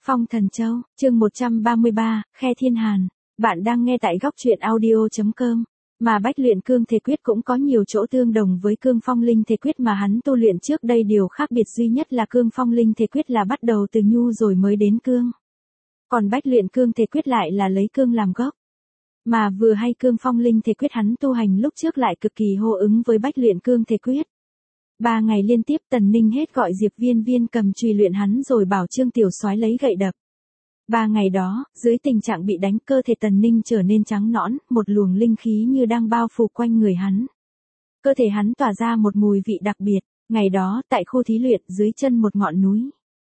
Phong Thần Châu, chương 133, Khe Thiên Hàn. Bạn đang nghe tại góc truyện audio.com. Mà Bách Luyện Cương Thể Quyết cũng có nhiều chỗ tương đồng với Cương Phong Linh Thể Quyết mà hắn tu luyện trước đây, điều khác biệt duy nhất là Cương Phong Linh Thể Quyết là bắt đầu từ nhu rồi mới đến cương. Còn Bách Luyện Cương Thể Quyết lại là lấy cương làm gốc. Mà vừa hay Cương Phong Linh Thể Quyết hắn tu hành lúc trước lại cực kỳ hô ứng với Bách Luyện Cương Thể Quyết. 3 ngày liên tiếp Tần Ninh hết gọi Diệp Viên Viên cầm chùy luyện hắn rồi bảo Trương Tiểu Soái lấy gậy đập. 3 ngày đó, dưới tình trạng bị đánh, cơ thể Tần Ninh trở nên trắng nõn, một luồng linh khí như đang bao phủ quanh người hắn. Cơ thể hắn tỏa ra một mùi vị đặc biệt. Ngày đó, tại khu thí luyện dưới chân một ngọn núi.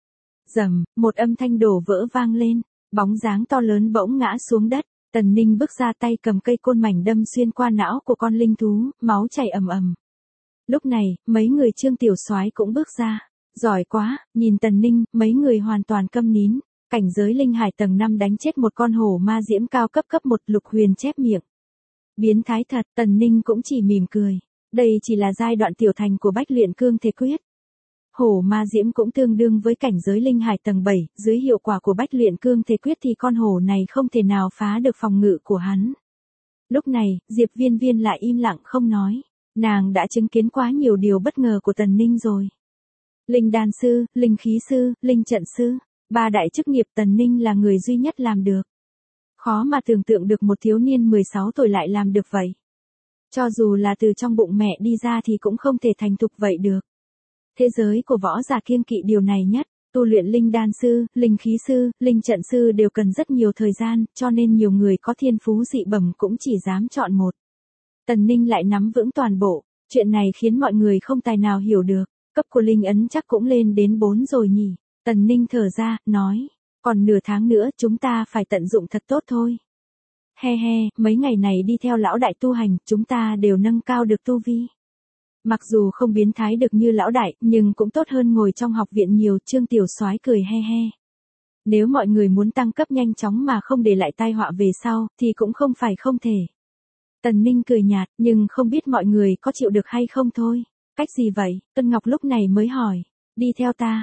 Rầm, một âm thanh đổ vỡ vang lên, bóng dáng to lớn bỗng ngã xuống đất. Tần Ninh bước ra, tay cầm cây côn mảnh đâm xuyên qua não của con linh thú, máu chảy ầm ầm. Lúc này, mấy người Trương Tiểu Soái cũng bước ra. Giỏi quá, nhìn Tần Ninh, mấy người hoàn toàn câm nín. Cảnh giới linh hải tầng 5 đánh chết một con hổ ma diễm cao cấp 1, Lục Huyền chép miệng. Biến thái thật, Tần Ninh cũng chỉ mỉm cười. Đây chỉ là giai đoạn tiểu thành của Bách Luyện Cương Thể Quyết. Hổ ma diễm cũng tương đương với cảnh giới linh hải tầng 7, dưới hiệu quả của Bách Luyện Cương Thể Quyết thì con hổ này không thể nào phá được phòng ngự của hắn. Lúc này, Diệp Viên Viên lại im lặng không nói. Nàng đã chứng kiến quá nhiều điều bất ngờ của Tần Ninh rồi. Linh đan sư, linh khí sư, linh trận sư, 3 đại chức nghiệp Tần Ninh là người duy nhất làm được. Khó mà tưởng tượng được một thiếu niên 16 tuổi lại làm được vậy. Cho dù là từ trong bụng mẹ đi ra thì cũng không thể thành thục vậy được. Thế giới của võ giả kiêng kỵ điều này nhất, tu luyện linh đan sư, linh khí sư, linh trận sư đều cần rất nhiều thời gian, cho nên nhiều người có thiên phú dị bẩm cũng chỉ dám chọn một. Tần Ninh lại nắm vững toàn bộ, chuyện này khiến mọi người không tài nào hiểu được, cấp của linh ấn chắc cũng lên đến 4 rồi nhỉ. Tần Ninh thở ra, nói, còn nửa tháng nữa chúng ta phải tận dụng thật tốt thôi. He he, mấy ngày này đi theo lão đại tu hành, chúng ta đều nâng cao được tu vi. Mặc dù không biến thái được như lão đại, nhưng cũng tốt hơn ngồi trong học viện nhiều. Trương Tiểu Soái cười he he. Nếu mọi người muốn tăng cấp nhanh chóng mà không để lại tai họa về sau, thì cũng không phải không thể. Tần Ninh cười nhạt, nhưng không biết mọi người có chịu được hay không thôi. Cách gì vậy? Tân Ngọc lúc này mới hỏi. Đi theo ta,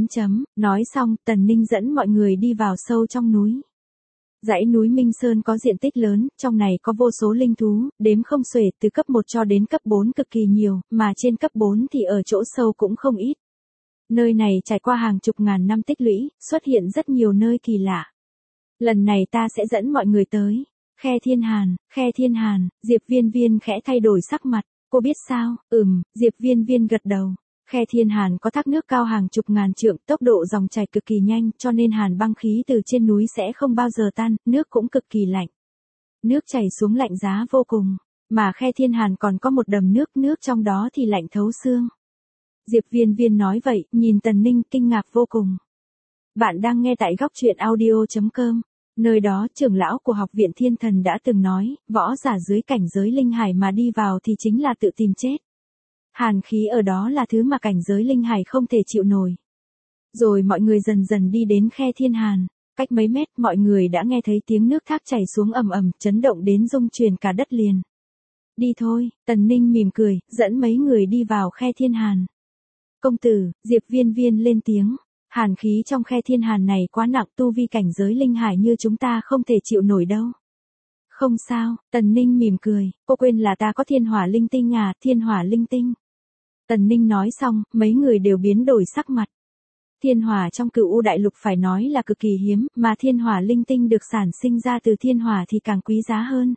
nói xong, Tần Ninh dẫn mọi người đi vào sâu trong núi. Dãy núi Minh Sơn có diện tích lớn, trong này có vô số linh thú, đếm không xuể, từ cấp 1 cho đến cấp 4 cực kỳ nhiều, mà trên cấp 4 thì ở chỗ sâu cũng không ít. Nơi này trải qua hàng chục ngàn năm tích lũy, xuất hiện rất nhiều nơi kỳ lạ. Lần này ta sẽ dẫn mọi người tới Khe Thiên Hàn, Diệp Viên Viên khẽ thay đổi sắc mặt, cô biết sao? Diệp Viên Viên gật đầu. Khe Thiên Hàn có thác nước cao hàng chục ngàn trượng, tốc độ dòng chảy cực kỳ nhanh, cho nên hàn băng khí từ trên núi sẽ không bao giờ tan, nước cũng cực kỳ lạnh. Nước chảy xuống lạnh giá vô cùng, mà Khe Thiên Hàn còn có một đầm nước trong đó thì lạnh thấu xương. Diệp Viên Viên nói vậy, nhìn Tần Ninh kinh ngạc vô cùng. Bạn đang nghe tại góc truyện audio.com. Nơi đó trưởng lão của học viện Thiên Thần đã từng nói, võ giả dưới cảnh giới linh hải mà đi vào thì chính là tự tìm chết. Hàn khí ở đó là thứ mà cảnh giới linh hải không thể chịu nổi. Rồi mọi người dần dần đi đến Khe Thiên Hàn, cách mấy mét mọi người đã nghe thấy tiếng nước thác chảy xuống ầm ầm, chấn động đến rung chuyển cả đất liền. Đi thôi, Tần Ninh mỉm cười, dẫn mấy người đi vào Khe Thiên Hàn. Công tử, Diệp Viên Viên lên tiếng. Hàn khí trong Khe Thiên Hàn này quá nặng, tu vi cảnh giới linh hải như chúng ta không thể chịu nổi đâu. Không sao, Tần Ninh mỉm cười, cô quên là ta có thiên hỏa linh tinh à, thiên hỏa linh tinh. Tần Ninh nói xong, mấy người đều biến đổi sắc mặt. Thiên hỏa trong Cửu U đại lục phải nói là cực kỳ hiếm, mà thiên hỏa linh tinh được sản sinh ra từ thiên hỏa thì càng quý giá hơn.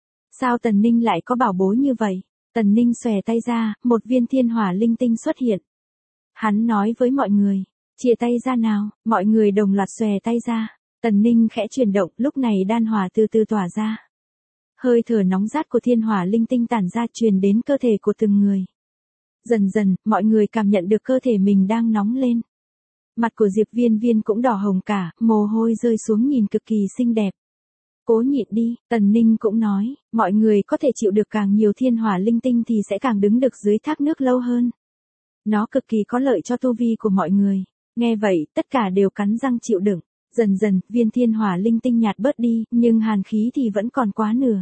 Sao Tần Ninh lại có bảo bối như vậy? Tần Ninh xòe tay ra, một viên thiên hỏa linh tinh xuất hiện. Hắn nói với mọi người, chia tay ra nào, mọi người đồng loạt xòe tay ra. Tần Ninh khẽ chuyển động, lúc này đan hỏa từ từ tỏa ra. Hơi thở nóng rát của thiên hỏa linh tinh tản ra truyền đến cơ thể của từng người. Dần dần, mọi người cảm nhận được cơ thể mình đang nóng lên. Mặt của Diệp Viên Viên cũng đỏ hồng cả, mồ hôi rơi xuống nhìn cực kỳ xinh đẹp. Cố nhịn đi, Tần Ninh cũng nói, mọi người có thể chịu được càng nhiều thiên hỏa linh tinh thì sẽ càng đứng được dưới thác nước lâu hơn. Nó cực kỳ có lợi cho tu vi của mọi người. Nghe vậy, tất cả đều cắn răng chịu đựng. Dần dần, viên thiên hỏa linh tinh nhạt bớt đi, nhưng hàn khí thì vẫn còn quá nửa.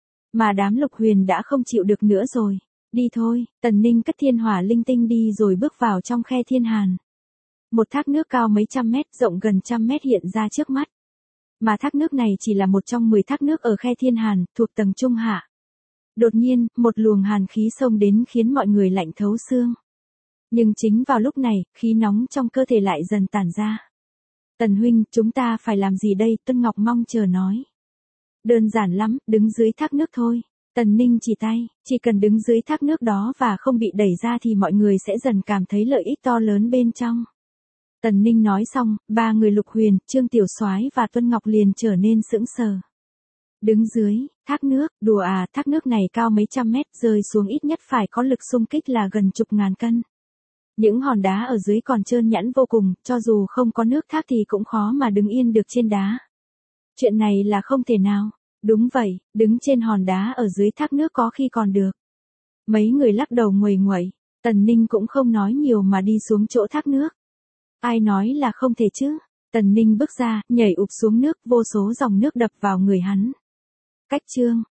Mà đám Lục Huyền đã không chịu được nữa rồi. Đi thôi, Tần Ninh cất thiên hỏa linh tinh đi rồi bước vào trong Khe Thiên Hàn. Một thác nước cao mấy trăm mét, rộng gần trăm mét hiện ra trước mắt. Mà thác nước này chỉ là một trong 10 thác nước ở khe Thiên Hàn, thuộc tầng trung hạ. Đột nhiên, một luồng hàn khí xông đến khiến mọi người lạnh thấu xương. Nhưng chính vào lúc này, khí nóng trong cơ thể lại dần tản ra. Tần huynh, chúng ta phải làm gì đây? Tuân Ngọc mong chờ nói. Đơn giản lắm, đứng dưới thác nước thôi. Tần Ninh chỉ tay, chỉ cần đứng dưới thác nước đó và không bị đẩy ra thì mọi người sẽ dần cảm thấy lợi ích to lớn bên trong. Tần Ninh nói xong, ba người Lục Huyền, Trương Tiểu Soái và Tuân Ngọc liền trở nên sững sờ. Đứng dưới, thác nước, đùa à, thác nước này cao mấy trăm mét, rơi xuống ít nhất phải có lực xung kích là gần chục ngàn cân. Những hòn đá ở dưới còn trơn nhẵn vô cùng, cho dù không có nước thác thì cũng khó mà đứng yên được trên đá. Chuyện này là không thể nào. Đúng vậy, đứng trên hòn đá ở dưới thác nước có khi còn được. Mấy người lắc đầu nguầy nguậy, Tần Ninh cũng không nói nhiều mà đi xuống chỗ thác nước. Ai nói là không thể chứ? Tần Ninh bước ra, nhảy ụp xuống nước, vô số dòng nước đập vào người hắn. Cách chương